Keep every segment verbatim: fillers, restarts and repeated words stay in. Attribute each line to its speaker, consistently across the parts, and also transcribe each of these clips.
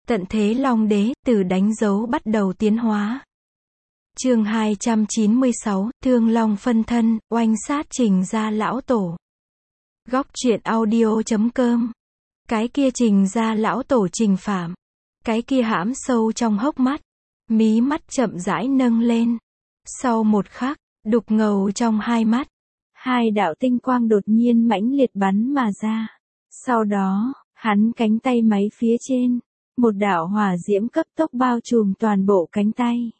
Speaker 1: Tận thế Long Đế, từ đánh dấu bắt đầu tiến hóa. Chương hai trăm chín mươi sáu, Thương Long phân thân, oanh sát Trình Gia lão tổ. Góc truyện audio chấm com. Cái kia Trình Gia lão tổ Trình Phạm. Cái kia hãm sâu trong hốc mắt. Mí mắt chậm rãi nâng lên. Sau một khắc, đục ngầu trong hai mắt. Hai đạo tinh quang đột nhiên mãnh liệt bắn mà ra. Sau đó, hắn cánh tay máy phía trên. Một đạo hỏa diễm cấp tốc bao trùm toàn bộ cánh tay.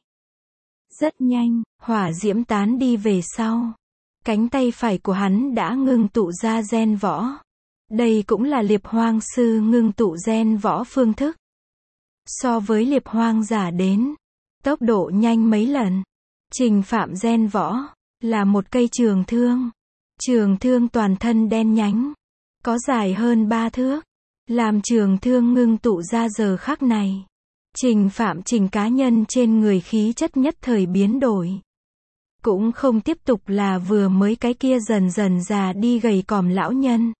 Speaker 1: Rất nhanh, hỏa diễm tán đi về sau. Cánh tay phải của hắn đã ngưng tụ ra gen võ. Đây cũng là liệp hoang sư ngưng tụ gen võ phương thức. So với liệp hoang giả đến, tốc độ nhanh mấy lần. Trình Phạm gen võ, là một cây trường thương. Trường thương toàn thân đen nhánh. Có dài hơn ba thước. Làm trường thương ngưng tụ ra giờ khắc này. Trình Phạm Trình cá nhân trên người khí chất nhất thời biến đổi. Cũng không tiếp tục là vừa mới cái kia dần dần già đi gầy còm lão nhân.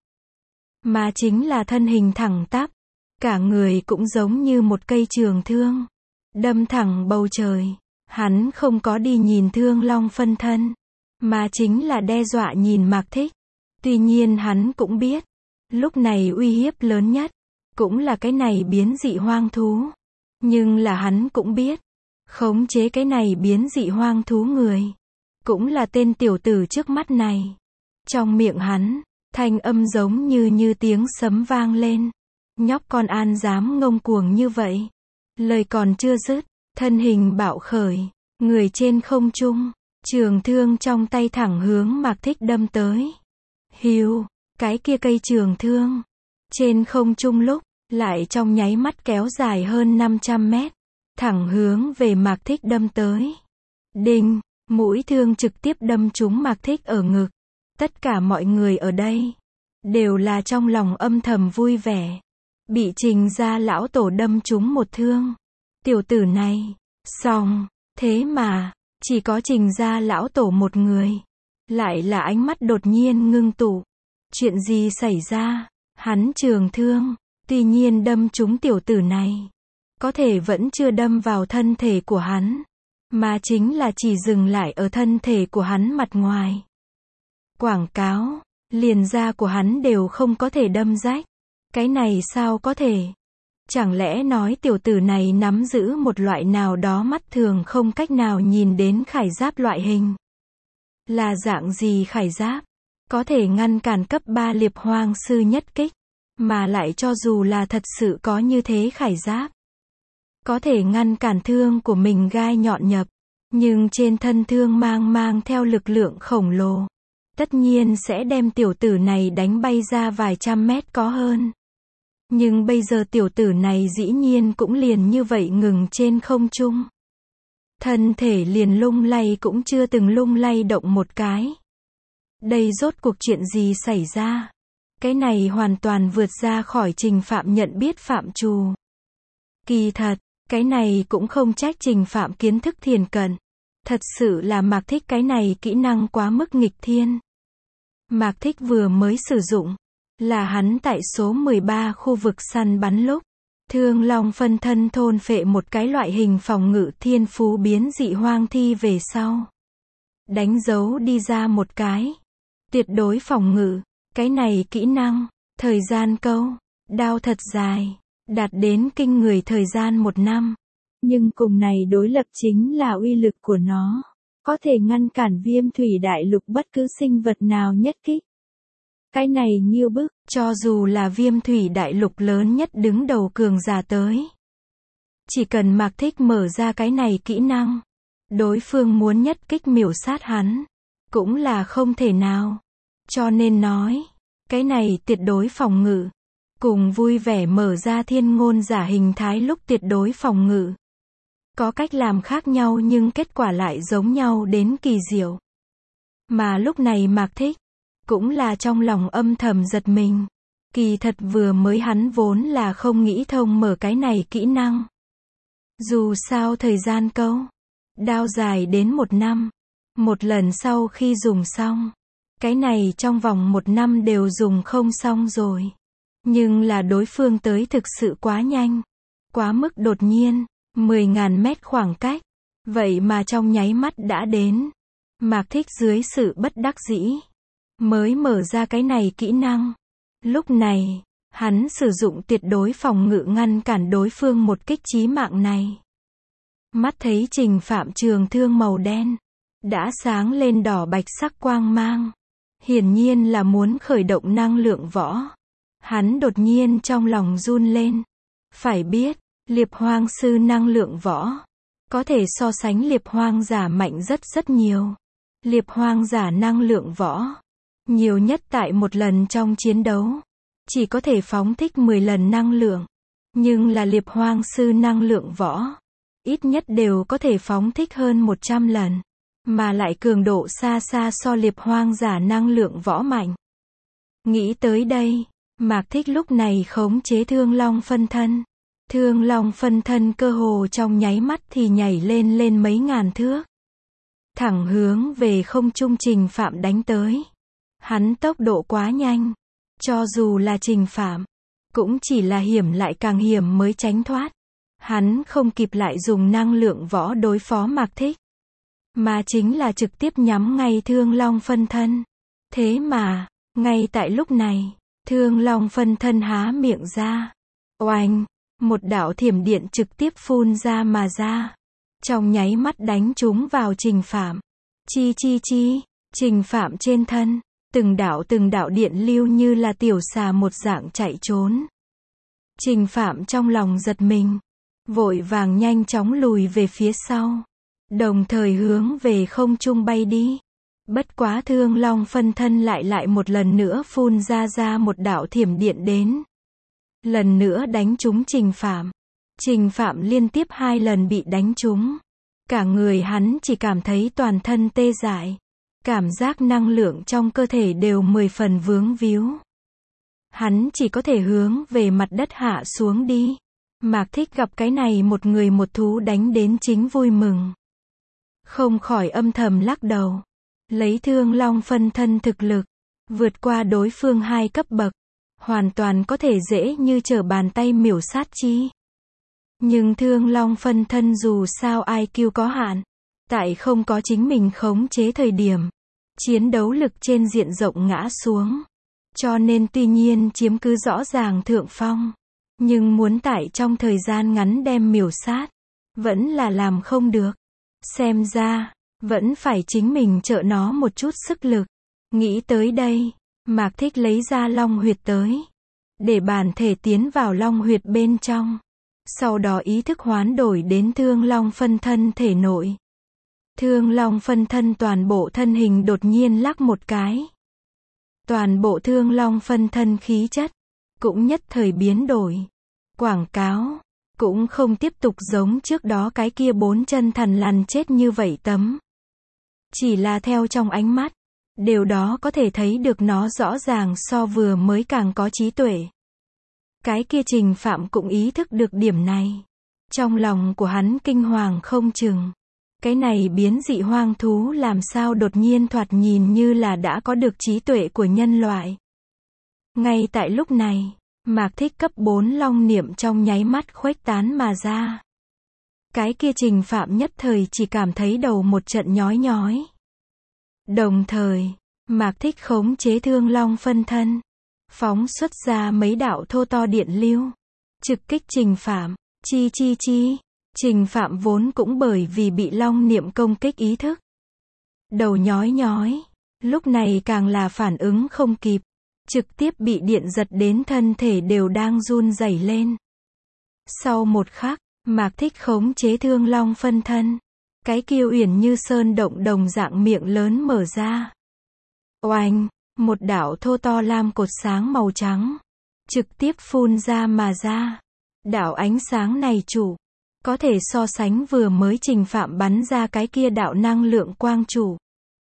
Speaker 1: Mà chính là thân hình thẳng tắp. Cả người cũng giống như một cây trường thương. Đâm thẳng bầu trời. Hắn không có đi nhìn Thương Long phân thân. Mà chính là đe dọa nhìn Mạc Thích. Tuy nhiên hắn cũng biết. Lúc này uy hiếp lớn nhất. Cũng là cái này biến dị hoang thú. Nhưng là hắn cũng biết. Khống chế cái này biến dị hoang thú người. Cũng là tên tiểu tử trước mắt này. Trong miệng hắn. Thanh âm giống như như tiếng sấm vang lên. Nhóc con An dám ngông cuồng như vậy. Lời còn chưa dứt. Thân hình bạo khởi. Người trên không trung. Trường thương trong tay thẳng hướng Mạc Thích đâm tới. Hiu. Cái kia cây trường thương. Trên không trung lúc. Lại trong nháy mắt kéo dài hơn năm trăm mét. Thẳng hướng về Mạc Thích đâm tới. Đinh. Mũi thương trực tiếp đâm trúng Mạc Thích ở ngực. Tất cả mọi người ở đây. Đều là trong lòng âm thầm vui vẻ. Bị Trình Gia lão tổ đâm trúng một thương. Tiểu tử này. Xong. Thế mà. Chỉ có Trình Gia lão tổ một người. Lại là ánh mắt đột nhiên ngưng tụ. Chuyện gì xảy ra? Hắn trường thương. Tuy nhiên đâm trúng tiểu tử này. Có thể vẫn chưa đâm vào thân thể của hắn. Mà chính là chỉ dừng lại ở thân thể của hắn mặt ngoài. Quảng cáo. Liền da của hắn đều không có thể đâm rách. Cái này sao có thể? Chẳng lẽ nói tiểu tử này nắm giữ một loại nào đó mắt thường không cách nào nhìn đến khải giáp loại hình? Là dạng gì khải giáp? Có thể ngăn cản cấp ba liệp hoang sư nhất kích. Mà lại cho dù là thật sự có như thế khải giáp. Có thể ngăn cản thương của mình gai nhọn nhập. Nhưng trên thân thương mang mang theo lực lượng khổng lồ. Tất nhiên sẽ đem tiểu tử này đánh bay ra vài trăm mét có hơn. Nhưng bây giờ tiểu tử này dĩ nhiên cũng liền như vậy ngừng trên không trung. Thân thể liền lung lay cũng chưa từng lung lay động một cái. Đây rốt cuộc chuyện gì xảy ra? Cái này hoàn toàn vượt ra khỏi Trình Phạm nhận biết phạm trù. Kỳ thật, cái này cũng không trách Trình Phạm kiến thức thiền cận. Thật sự là Mạc Thích cái này kỹ năng quá mức nghịch thiên. Mạc Thích vừa mới sử dụng. Là hắn tại số mười ba khu vực săn bắn lúc. Thương Long phân thân thôn phệ một cái loại hình phòng ngự thiên phú biến dị hoang thi về sau. Đánh dấu đi ra một cái. Tuyệt đối phòng ngự. Cái này kỹ năng. Thời gian câu. Đao thật dài. Đạt đến kinh người thời gian một năm. Nhưng cùng này đối lập chính là uy lực của nó. Có thể ngăn cản Viêm Thủy Đại Lục bất cứ sinh vật nào nhất kích. Cái này nghiêu bức, cho dù là Viêm Thủy Đại Lục lớn nhất đứng đầu cường giả tới. Chỉ cần Mạc Thích mở ra cái này kỹ năng. Đối phương muốn nhất kích miểu sát hắn. Cũng là không thể nào. Cho nên nói. Cái này tuyệt đối phòng ngự. Cùng vui vẻ mở ra thiên ngôn giả hình thái lúc tuyệt đối phòng ngự. Có cách làm khác nhau nhưng kết quả lại giống nhau đến kỳ diệu. Mà lúc này Mạc Thích. Cũng là trong lòng âm thầm giật mình. Kỳ thật vừa mới hắn vốn là không nghĩ thông mở cái này kỹ năng. Dù sao thời gian câu. Đao dài đến một năm. Một lần sau khi dùng xong. Cái này trong vòng một năm đều dùng không xong rồi. Nhưng là đối phương tới thực sự quá nhanh. Quá mức đột nhiên, mười nghìn mét khoảng cách, vậy mà trong nháy mắt đã đến. Mạc Thích dưới sự bất đắc dĩ, mới mở ra cái này kỹ năng. Lúc này, hắn sử dụng tuyệt đối phòng ngự ngăn cản đối phương một kích chí mạng này. Mắt thấy Trình Phạm trường thương màu đen, đã sáng lên đỏ bạch sắc quang mang. Hiển nhiên là muốn khởi động năng lượng võ. Hắn đột nhiên trong lòng run lên. Phải biết, liệp hoang sư năng lượng võ, có thể so sánh liệp hoang giả mạnh rất rất nhiều. Liệp hoang giả năng lượng võ, nhiều nhất tại một lần trong chiến đấu, chỉ có thể phóng thích mười lần năng lượng. Nhưng là liệp hoang sư năng lượng võ, ít nhất đều có thể phóng thích hơn một trăm lần. Mà lại cường độ xa xa so liệp hoang giả năng lượng võ mạnh. Nghĩ tới đây, Mạc Thích lúc này khống chế thương long phân thân. Thương long phân thân cơ hồ trong nháy mắt thì nhảy lên lên mấy ngàn thước. Thẳng hướng về không trung Trình Phạm đánh tới. Hắn tốc độ quá nhanh. Cho dù là Trình Phạm, cũng chỉ là hiểm lại càng hiểm mới tránh thoát. Hắn không kịp lại dùng năng lượng võ đối phó Mạc Thích, mà chính là trực tiếp nhắm ngay thương long phân thân. Thế mà, ngay tại lúc này, thương long phân thân há miệng ra. Oanh, một đạo thiểm điện trực tiếp phun ra mà ra. Trong nháy mắt đánh trúng vào Trình Phạm. Chi chi chi, Trình Phạm trên thân, từng đạo từng đạo điện lưu như là tiểu xà một dạng chạy trốn. Trình Phạm trong lòng giật mình, vội vàng nhanh chóng lùi về phía sau, đồng thời hướng về không trung bay đi. Bất quá thương long phân thân lại lại một lần nữa phun ra ra một đạo thiểm điện đến. Lần nữa đánh trúng Trình Phạm. Trình Phạm liên tiếp hai lần bị đánh trúng. Cả người hắn chỉ cảm thấy toàn thân tê dại. Cảm giác năng lượng trong cơ thể đều mười phần vướng víu. Hắn chỉ có thể hướng về mặt đất hạ xuống đi. Mạc Thích gặp cái này một người một thú đánh đến chính vui mừng. Không khỏi âm thầm lắc đầu. Lấy thương long phân thân thực lực, vượt qua đối phương hai cấp bậc, hoàn toàn có thể dễ như trở bàn tay miểu sát chi. Nhưng thương long phân thân dù sao i kiu có hạn, tại không có chính mình khống chế thời điểm, chiến đấu lực trên diện rộng ngã xuống. Cho nên tuy nhiên chiếm cứ rõ ràng thượng phong, nhưng muốn tại trong thời gian ngắn đem miểu sát, vẫn là làm không được. Xem ra, vẫn phải chính mình trợ nó một chút sức lực. Nghĩ tới đây, Mạc Thích lấy ra long huyệt tới, để bản thể tiến vào long huyệt bên trong. Sau đó ý thức hoán đổi đến thương long phân thân thể nội. Thương long phân thân toàn bộ thân hình đột nhiên lắc một cái. Toàn bộ thương long phân thân khí chất, cũng nhất thời biến đổi. Quảng cáo, cũng không tiếp tục giống trước đó cái kia bốn chân thằn lằn chết như vậy tấm. Chỉ là theo trong ánh mắt, điều đó có thể thấy được nó rõ ràng so vừa mới càng có trí tuệ. Cái kia Trình Phạm cũng ý thức được điểm này. Trong lòng của hắn kinh hoàng không chừng. Cái này biến dị hoang thú làm sao đột nhiên thoạt nhìn như là đã có được trí tuệ của nhân loại. Ngay tại lúc này, Mạc Thích cấp bốn long niệm trong nháy mắt khuếch tán mà ra. Cái kia Trình Phạm nhất thời chỉ cảm thấy đầu một trận nhói nhói. Đồng thời, Mạc Thích khống chế thương long phân thân, phóng xuất ra mấy đạo thô to điện lưu, trực kích Trình Phạm. Chi chi chi, Trình Phạm vốn cũng bởi vì bị long niệm công kích ý thức, đầu nhói nhói, lúc này càng là phản ứng không kịp, trực tiếp bị điện giật đến thân thể đều đang run rẩy lên. Sau một khắc, Mạc Thích khống chế thương long phân thân, cái kia uyển như sơn động đồng dạng miệng lớn mở ra. Oanh, một đạo thô to lam cột sáng màu trắng, trực tiếp phun ra mà ra. Đạo ánh sáng này chủ, có thể so sánh vừa mới Trình Phạm bắn ra cái kia đạo năng lượng quang chủ.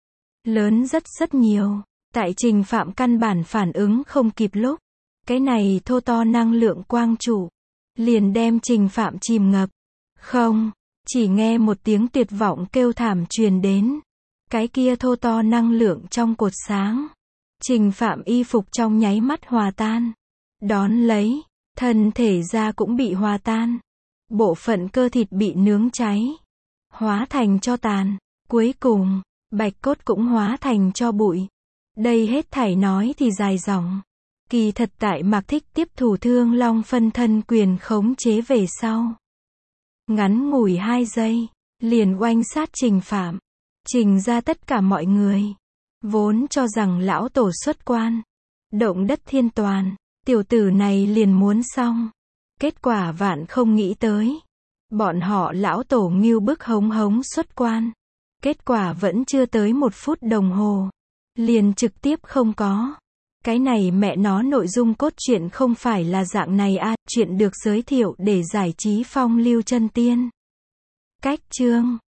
Speaker 1: Lớn rất rất nhiều, tại Trình Phạm căn bản phản ứng không kịp lúc, cái này thô to năng lượng quang chủ, liền đem Trình Phạm chìm ngập. Không, chỉ nghe một tiếng tuyệt vọng kêu thảm truyền đến. Cái kia thô to năng lượng trong cột sáng. Trình Phạm y phục trong nháy mắt hòa tan. Đón lấy, thân thể da cũng bị hòa tan. Bộ phận cơ thịt bị nướng cháy, hóa thành tro tàn. Cuối cùng, bạch cốt cũng hóa thành tro bụi. Đây hết thảy nói thì dài dòng. Kỳ thật tại Mạc Thích tiếp thủ Thương Long phân thân quyền khống chế về sau. Ngắn ngủi hai giây, liền oanh sát Trình Phạm. Trình ra tất cả mọi người. Vốn cho rằng lão tổ xuất quan. Động đất thiên toàn. Tiểu tử này liền muốn xong. Kết quả vạn không nghĩ tới. Bọn họ lão tổ ngưu bức hống hống xuất quan. Kết quả vẫn chưa tới một phút đồng hồ. Liền trực tiếp không có. Cái này mẹ nó nội dung cốt truyện không phải là dạng này a, à, chuyện được giới thiệu để giải trí phong lưu chân tiên. Cách chương